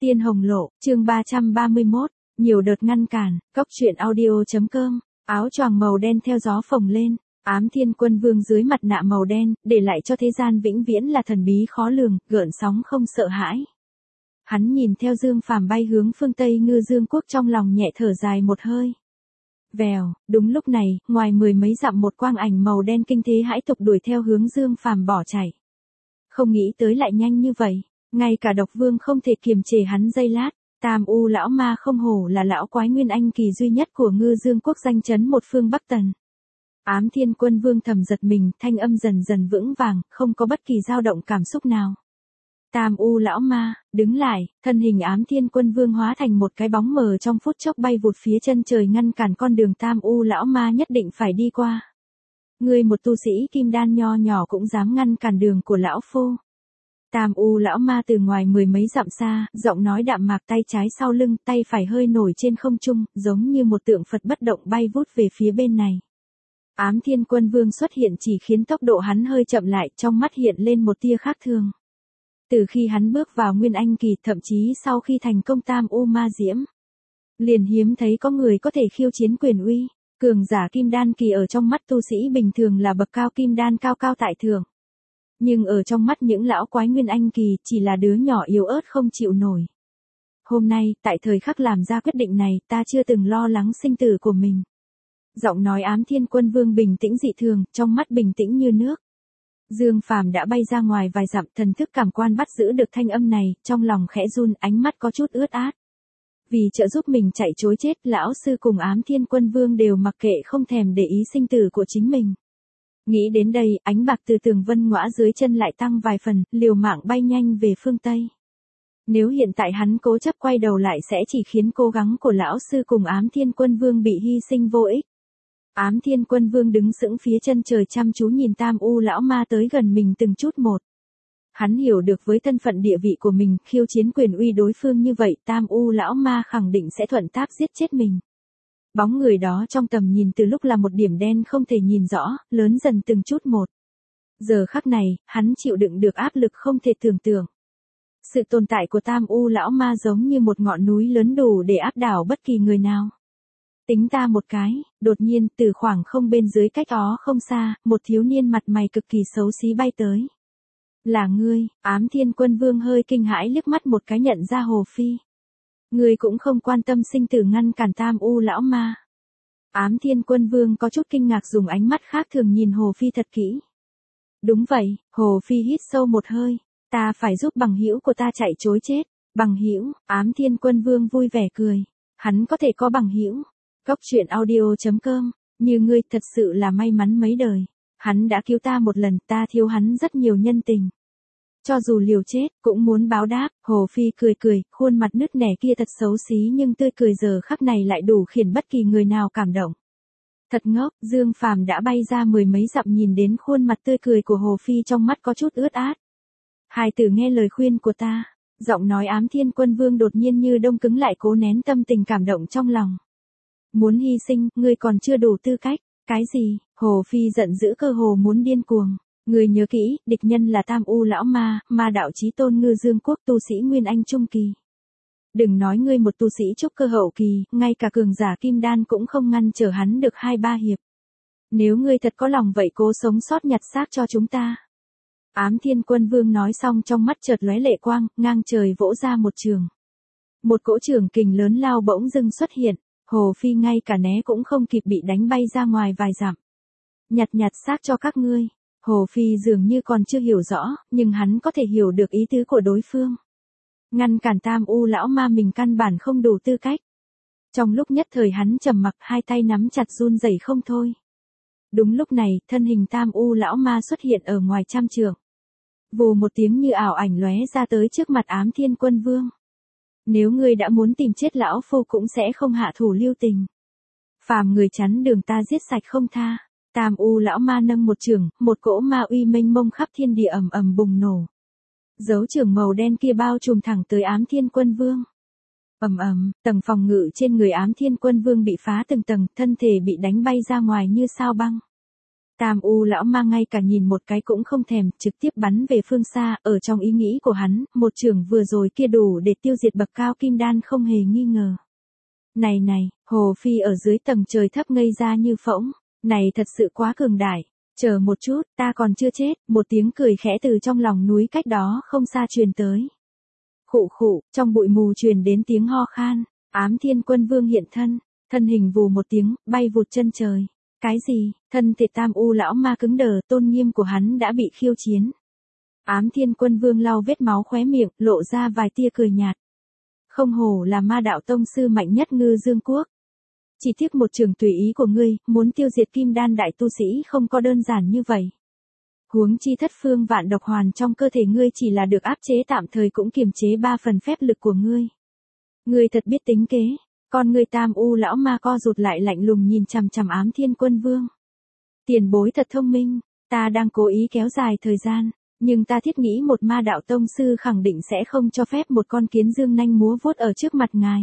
Tiên Hồng Lộ, chương 331, nhiều đợt ngăn cản, cốc truyện audio.com, áo choàng màu đen theo gió phồng lên, Ám Thiên Quân Vương dưới mặt nạ màu đen, để lại cho thế gian vĩnh viễn là thần bí khó lường, gợn sóng không sợ hãi. Hắn nhìn theo Dương Phàm bay hướng phương Tây Ngư Dương Quốc, trong lòng nhẹ thở dài một hơi. Vèo, đúng lúc này, ngoài mười mấy dặm một quang ảnh màu đen kinh thế hãi tục đuổi theo hướng Dương Phàm bỏ chạy. Không nghĩ tới lại nhanh như vậy, ngay cả Độc Vương không thể kiềm chế hắn giây lát. Tam U lão ma không hổ là lão quái nguyên anh kỳ duy nhất của Ngư Dương Quốc, danh chấn một phương Bắc Tần. Ám Thiên Quân Vương thầm giật mình, thanh âm dần dần vững vàng, không có bất kỳ dao động cảm xúc nào. Tam U lão ma, đứng lại, thân hình Ám Thiên Quân Vương hóa thành một cái bóng mờ trong phút chốc bay vụt phía chân trời, ngăn cản con đường Tam U lão ma nhất định phải đi qua. Ngươi một tu sĩ kim đan nho nhỏ cũng dám ngăn cản đường của lão phu. Tam U lão ma từ ngoài mười mấy dặm xa, giọng nói đạm mạc, tay trái sau lưng, tay phải hơi nổi trên không trung, giống như một tượng Phật bất động bay vút về phía bên này. Ám Thiên Quân Vương xuất hiện chỉ khiến tốc độ hắn hơi chậm lại, trong mắt hiện lên một tia khác thường. Từ khi hắn bước vào Nguyên Anh kỳ, thậm chí sau khi thành công Tam U ma diễm, liền hiếm thấy có người có thể khiêu chiến quyền uy. Cường giả kim đan kỳ ở trong mắt tu sĩ bình thường là bậc cao kim đan cao cao tại thượng. Nhưng ở trong mắt những lão quái Nguyên Anh kỳ, chỉ là đứa nhỏ yếu ớt không chịu nổi. Hôm nay, tại thời khắc làm ra quyết định này, ta chưa từng lo lắng sinh tử của mình. Giọng nói Ám Thiên Quân Vương bình tĩnh dị thường, trong mắt bình tĩnh như nước. Dương Phàm đã bay ra ngoài vài dặm, thần thức cảm quan bắt giữ được thanh âm này, trong lòng khẽ run, ánh mắt có chút ướt át. Vì trợ giúp mình chạy trối chết, lão sư cùng Ám Thiên Quân Vương đều mặc kệ, không thèm để ý sinh tử của chính mình. Nghĩ đến đây, ánh bạc từ tường vân ngõa dưới chân lại tăng vài phần, liều mạng bay nhanh về phương Tây. Nếu hiện tại hắn cố chấp quay đầu lại sẽ chỉ khiến cố gắng của lão sư cùng Ám Thiên Quân Vương bị hy sinh vô ích. Ám Thiên Quân Vương đứng sững phía chân trời, chăm chú nhìn Tam U lão ma tới gần mình từng chút một. Hắn hiểu được với thân phận địa vị của mình, khiêu chiến quyền uy đối phương như vậy, Tam U lão ma khẳng định sẽ thuận tác giết chết mình. Bóng người đó trong tầm nhìn từ lúc là một điểm đen không thể nhìn rõ, lớn dần từng chút một. Giờ khắc này, hắn chịu đựng được áp lực không thể tưởng tượng. Sự tồn tại của Tam U lão ma giống như một ngọn núi lớn đủ để áp đảo bất kỳ người nào. Tính ta một cái, đột nhiên, từ khoảng không bên dưới cách đó không xa, một thiếu niên mặt mày cực kỳ xấu xí bay tới. Là ngươi, Ám Thiên Quân Vương hơi kinh hãi liếc mắt một cái nhận ra Hồ Phi. Ngươi cũng không quan tâm sinh tử ngăn cản Tam U lão ma. Ám Thiên Quân Vương có chút kinh ngạc, dùng ánh mắt khác thường nhìn Hồ Phi thật kỹ. Đúng vậy, Hồ Phi hít sâu một hơi, ta phải giúp bằng hữu của ta chạy trối chết. Bằng hữu? Ám Thiên Quân Vương vui vẻ cười. Hắn có thể có bằng hữu. Cốc truyện audio.com, như ngươi thật sự là may mắn mấy đời. Hắn đã cứu ta một lần, ta thiếu hắn rất nhiều nhân tình. Cho dù liều chết, cũng muốn báo đáp. Hồ Phi cười cười, khuôn mặt nứt nẻ kia thật xấu xí nhưng tươi cười giờ khắc này lại đủ khiến bất kỳ người nào cảm động. Thật ngốc, Dương Phàm đã bay ra mười mấy dặm, nhìn đến khuôn mặt tươi cười của Hồ Phi trong mắt có chút ướt át. Hai tử nghe lời khuyên của ta. Giọng nói Ám Thiên Quân Vương đột nhiên như đông cứng lại, cố nén tâm tình cảm động trong lòng. Muốn hy sinh, ngươi còn chưa đủ tư cách. Cái gì? Hồ Phi giận dữ cơ hồ muốn điên cuồng. Ngươi nhớ kỹ, địch nhân là Tam U lão ma, ma đạo chí tôn Ngư Dương Quốc, tu sĩ Nguyên Anh trung kỳ. Đừng nói ngươi một tu sĩ trúc cơ hậu kỳ, ngay cả cường giả kim đan cũng không ngăn trở hắn được 2-3 hiệp. Nếu ngươi thật có lòng vậy, cố sống sót nhặt xác cho chúng ta. Ám Thiên Quân Vương nói xong, trong mắt chợt lóe lệ quang, ngang trời vỗ ra một trường. Một cỗ trường kình lớn lao bỗng dưng xuất hiện. Hồ Phi ngay cả né cũng không kịp, bị đánh bay ra ngoài vài dặm. Nhặt xác cho các ngươi. Hồ Phi dường như còn chưa hiểu rõ, nhưng hắn có thể hiểu được ý tứ của đối phương. Ngăn cản Tam U lão ma mình căn bản không đủ tư cách. Trong lúc nhất thời hắn trầm mặc, hai tay nắm chặt run rẩy không thôi. Đúng lúc này, thân hình Tam U lão ma xuất hiện ở ngoài trăm trượng. Vù một tiếng, như ảo ảnh lóe ra tới trước mặt Ám Thiên Quân Vương. Nếu ngươi đã muốn tìm chết lão phu cũng sẽ không hạ thủ lưu tình. Phàm người chắn đường ta giết sạch không tha. Tam U lão ma nâng một chưởng, một cỗ ma uy mênh mông khắp thiên địa ầm ầm bùng nổ. Dấu chưởng màu đen kia bao trùm thẳng tới Ám Thiên Quân Vương. Ầm ầm, tầng phòng ngự trên người Ám Thiên Quân Vương bị phá từng tầng, thân thể bị đánh bay ra ngoài như sao băng. Tam U lão ma ngay cả nhìn một cái cũng không thèm, trực tiếp bắn về phương xa, ở trong ý nghĩ của hắn, một chưởng vừa rồi kia đủ để tiêu diệt bậc cao kim đan không hề nghi ngờ. Này này, Hồ Phi ở dưới tầng trời thấp ngây ra như phỗng, này thật sự quá cường đại, chờ một chút, ta còn chưa chết, một tiếng cười khẽ từ trong lòng núi cách đó không xa truyền tới. Khụ khụ, trong bụi mù truyền đến tiếng ho khan, Ám Thiên Quân Vương hiện thân, thân hình vù một tiếng, bay vụt chân trời. Cái gì, thân thể Tam U lão ma cứng đờ, tôn nghiêm của hắn đã bị khiêu chiến. Ám Thiên Quân Vương lau vết máu khóe miệng, lộ ra vài tia cười nhạt. Không hổ là ma đạo tông sư mạnh nhất Ngư Dương Quốc. Chỉ tiếc một trường tùy ý của ngươi, muốn tiêu diệt kim đan đại tu sĩ không có đơn giản như vậy. Huống chi thất phương vạn độc hoàn trong cơ thể ngươi chỉ là được áp chế tạm thời cũng kiềm chế 3 phần phép lực của ngươi. Ngươi thật biết tính kế. Con người Tam U lão ma co rụt lại lạnh lùng nhìn chằm chằm Ám Thiên Quân Vương. Tiền bối thật thông minh, ta đang cố ý kéo dài thời gian, nhưng ta thiết nghĩ một ma đạo tông sư khẳng định sẽ không cho phép một con kiến dương nanh múa vuốt ở trước mặt ngài.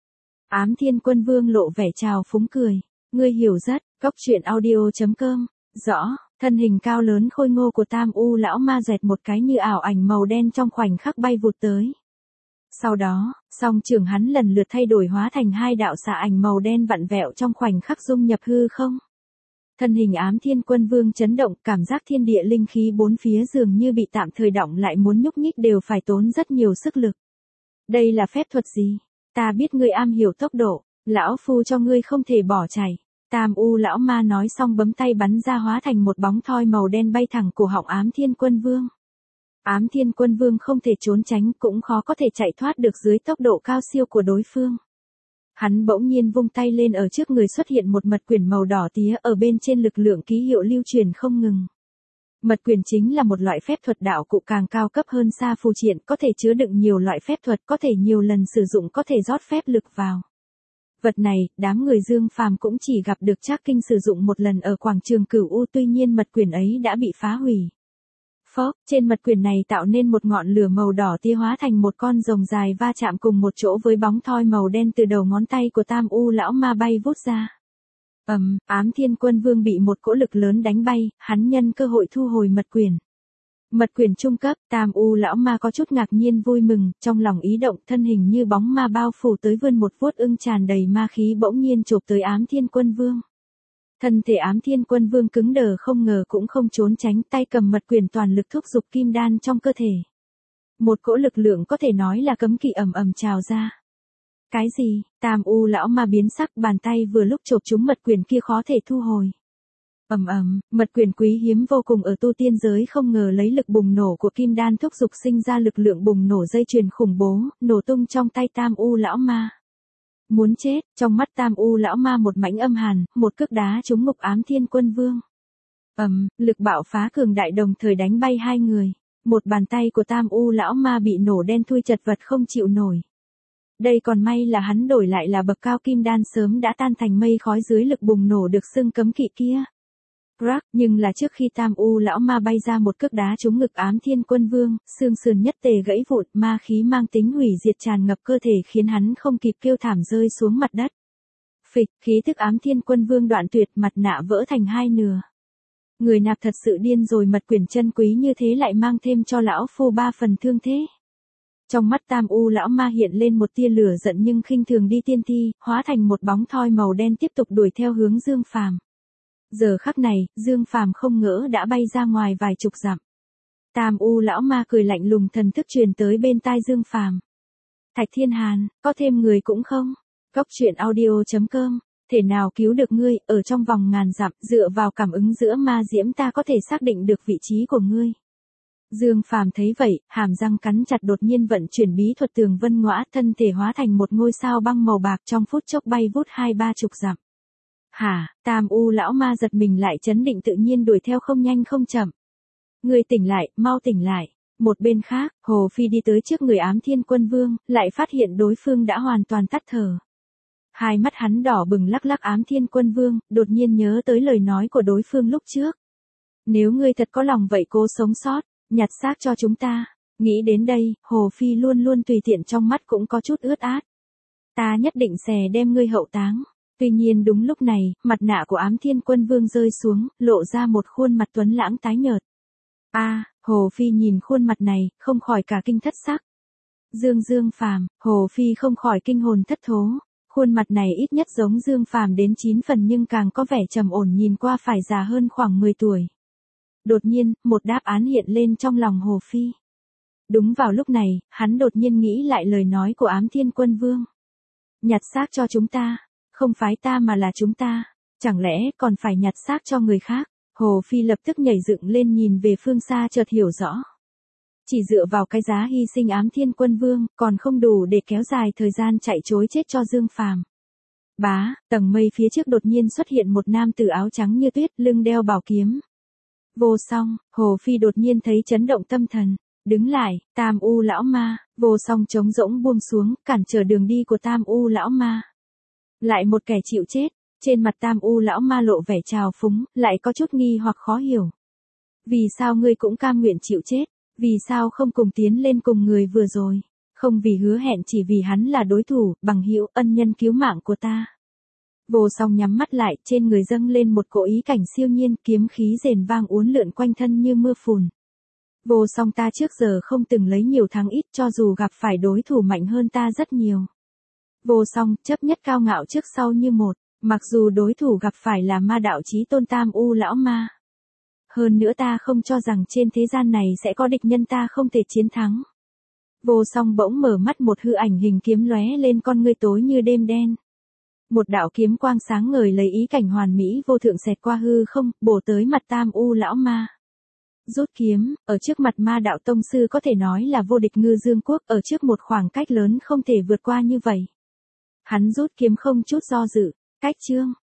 Ám Thiên Quân Vương lộ vẻ trào phúng cười, ngươi hiểu rất, coctruyện.audio.com, rõ, thân hình cao lớn khôi ngô của Tam U lão ma dẹt một cái như ảo ảnh màu đen trong khoảnh khắc bay vụt tới. Sau đó, song trường hắn lần lượt thay đổi hóa thành 2 đạo xạ ảnh màu đen vặn vẹo trong khoảnh khắc dung nhập hư không. Thân hình Ám Thiên Quân Vương chấn động, cảm giác thiên địa linh khí bốn phía dường như bị tạm thời động lại, muốn nhúc nhích đều phải tốn rất nhiều sức lực. Đây là phép thuật gì? Ta biết ngươi am hiểu tốc độ, lão phu cho ngươi không thể bỏ chạy. Tam U lão ma nói xong bấm tay bắn ra hóa thành một bóng thoi màu đen bay thẳng cổ họng Ám Thiên Quân Vương. Ám Thiên Quân Vương không thể trốn tránh, cũng khó có thể chạy thoát được dưới tốc độ cao siêu của đối phương. Hắn bỗng nhiên vung tay lên, ở trước người xuất hiện một mật quyển màu đỏ tía, ở bên trên lực lượng ký hiệu lưu truyền không ngừng. Mật quyển chính là một loại phép thuật đạo cụ càng cao cấp hơn xa phù triện, có thể chứa đựng nhiều loại phép thuật, có thể nhiều lần sử dụng, có thể rót phép lực vào. Vật này, đám người Dương Phàm cũng chỉ gặp được Trác Kinh sử dụng một lần ở quảng trường Cửu U, tuy nhiên mật quyển ấy đã bị phá hủy. Phốc, trên mật quyển này tạo nên một ngọn lửa màu đỏ tia hóa thành một con rồng dài va chạm cùng một chỗ với bóng thoi màu đen từ đầu ngón tay của Tam U lão ma bay vút ra. Ám Thiên Quân Vương bị một cỗ lực lớn đánh bay, hắn nhân cơ hội thu hồi mật quyển. Mật quyển trung cấp, Tam U lão ma có chút ngạc nhiên vui mừng, trong lòng ý động, thân hình như bóng ma bao phủ tới, vươn một vuốt ưng tràn đầy ma khí bỗng nhiên chộp tới Ám Thiên Quân Vương. Thân thể Ám Thiên Quân Vương cứng đờ, không ngờ cũng không trốn tránh, tay cầm mật quyển toàn lực thúc giục kim đan trong cơ thể. Một cỗ lực lượng có thể nói là cấm kỵ ầm ầm trào ra. Cái gì? Tam U lão ma biến sắc, bàn tay vừa lúc chộp trúng mật quyển kia khó thể thu hồi. Mật quyển quý hiếm vô cùng ở tu tiên giới, không ngờ lấy lực bùng nổ của kim đan thúc giục sinh ra lực lượng bùng nổ dây chuyền khủng bố, nổ tung trong tay Tam U lão ma. Muốn chết, trong mắt Tam U lão ma một mảnh âm hàn, một cước đá trúng ngực Ám Thiên Quân Vương. Lực bạo phá cường đại đồng thời đánh bay hai người. Một bàn tay của Tam U lão ma bị nổ đen thui, chật vật không chịu nổi. Đây còn may là hắn đổi lại là bậc cao kim đan, sớm đã tan thành mây khói dưới lực bùng nổ được xưng cấm kỵ kia. Nhưng là trước khi Tam U lão ma bay ra một cước đá trúng ngực Ám Thiên Quân Vương, xương sườn nhất tề gãy vụn, ma khí mang tính hủy diệt tràn ngập cơ thể khiến hắn không kịp kêu thảm rơi xuống mặt đất. Phịch, khí tức Ám Thiên Quân Vương đoạn tuyệt, mặt nạ vỡ thành hai nửa. Người nạp thật sự điên rồi, mật quyển chân quý như thế lại mang thêm cho lão phu 3 phần thương thế. Trong mắt Tam U lão ma hiện lên một tia lửa giận, nhưng khinh thường đi tiên thi, hóa thành một bóng thoi màu đen tiếp tục đuổi theo hướng Dương Phàm. Giờ khắc này, Dương Phàm không ngỡ đã bay ra ngoài vài chục dặm. Tam U lão ma cười lạnh lùng, thần thức truyền tới bên tai Dương Phàm. Thạch Thiên Hàn, có thêm người cũng không? Coctruyện.audio.com, thể nào cứu được ngươi, ở trong vòng ngàn dặm, dựa vào cảm ứng giữa ma diễm ta có thể xác định được vị trí của ngươi. Dương Phàm thấy vậy, hàm răng cắn chặt, đột nhiên vận chuyển bí thuật tường vân ngõa, thân thể hóa thành một ngôi sao băng màu bạc, trong phút chốc bay vút 20-30 dặm. Hả? Tam U lão ma giật mình lại chấn định tự nhiên đuổi theo không nhanh không chậm. Ngươi tỉnh lại, mau tỉnh lại. Một bên khác, Hồ Phi đi tới trước người Ám Thiên Quân Vương, lại phát hiện đối phương đã hoàn toàn tắt thở. Hai mắt hắn đỏ bừng, lắc lắc Ám Thiên Quân Vương, đột nhiên nhớ tới lời nói của đối phương lúc trước. Nếu ngươi thật có lòng vậy cố sống sót, nhặt xác cho chúng ta. Nghĩ đến đây, Hồ Phi luôn luôn tùy tiện, trong mắt cũng có chút ướt át. Ta nhất định sẽ đem ngươi hậu táng. Tuy nhiên đúng lúc này, mặt nạ của Ám Thiên Quân Vương rơi xuống, lộ ra một khuôn mặt tuấn lãng tái nhợt. Hồ Phi nhìn khuôn mặt này, không khỏi cả kinh thất sắc. Dương Phàm, Hồ Phi không khỏi kinh hồn thất thố. Khuôn mặt này ít nhất giống Dương Phàm đến 9 phần nhưng càng có vẻ trầm ổn, nhìn qua phải già hơn khoảng 10 tuổi. Đột nhiên, một đáp án hiện lên trong lòng Hồ Phi. Đúng vào lúc này, hắn đột nhiên nghĩ lại lời nói của Ám Thiên Quân Vương. Nhặt xác cho chúng ta, không phái ta mà là chúng ta, chẳng lẽ còn phải nhặt xác cho người khác? Hồ Phi lập tức nhảy dựng lên nhìn về phương xa chợt hiểu rõ. Chỉ dựa vào cái giá hy sinh Ám Thiên Quân Vương, còn không đủ để kéo dài thời gian chạy trối chết cho Dương Phàm. Tầng mây phía trước đột nhiên xuất hiện một nam tử áo trắng như tuyết, lưng đeo bảo kiếm. Vô Song, Hồ Phi đột nhiên thấy chấn động tâm thần. Đứng lại, Tam U lão ma. Vô Song trống rỗng buông xuống, cản trở đường đi của Tam U lão ma. Lại một kẻ chịu chết. Trên mặt Tam U lão ma lộ vẻ trào phúng, lại có chút nghi hoặc khó hiểu. Vì sao ngươi cũng cam nguyện chịu chết? Vì sao không cùng tiến lên cùng người vừa rồi? Không vì hứa hẹn, chỉ vì hắn là đối thủ, bằng hữu, ân nhân cứu mạng của ta. Vô Song nhắm mắt lại, trên người dâng lên một cỗ ý cảnh siêu nhiên, kiếm khí rền vang uốn lượn quanh thân như mưa phùn. Vô Song, ta trước giờ không từng lấy nhiều thắng ít, cho dù gặp phải đối thủ mạnh hơn ta rất nhiều. Vô Song, chấp nhất cao ngạo trước sau như một, mặc dù đối thủ gặp phải là ma đạo chí tôn Tam U lão ma. Hơn nữa ta không cho rằng trên thế gian này sẽ có địch nhân ta không thể chiến thắng. Vô Song bỗng mở mắt, một hư ảnh hình kiếm lóe lên, con ngươi tối như đêm đen. Một đạo kiếm quang sáng ngời lấy ý cảnh hoàn mỹ vô thượng xẹt qua hư không, bổ tới mặt Tam U lão ma. Rút kiếm, ở trước mặt ma đạo tông sư có thể nói là vô địch Ngư Dương Quốc, ở trước một khoảng cách lớn không thể vượt qua như vậy. Hắn rút kiếm không chút do dự, cách chương.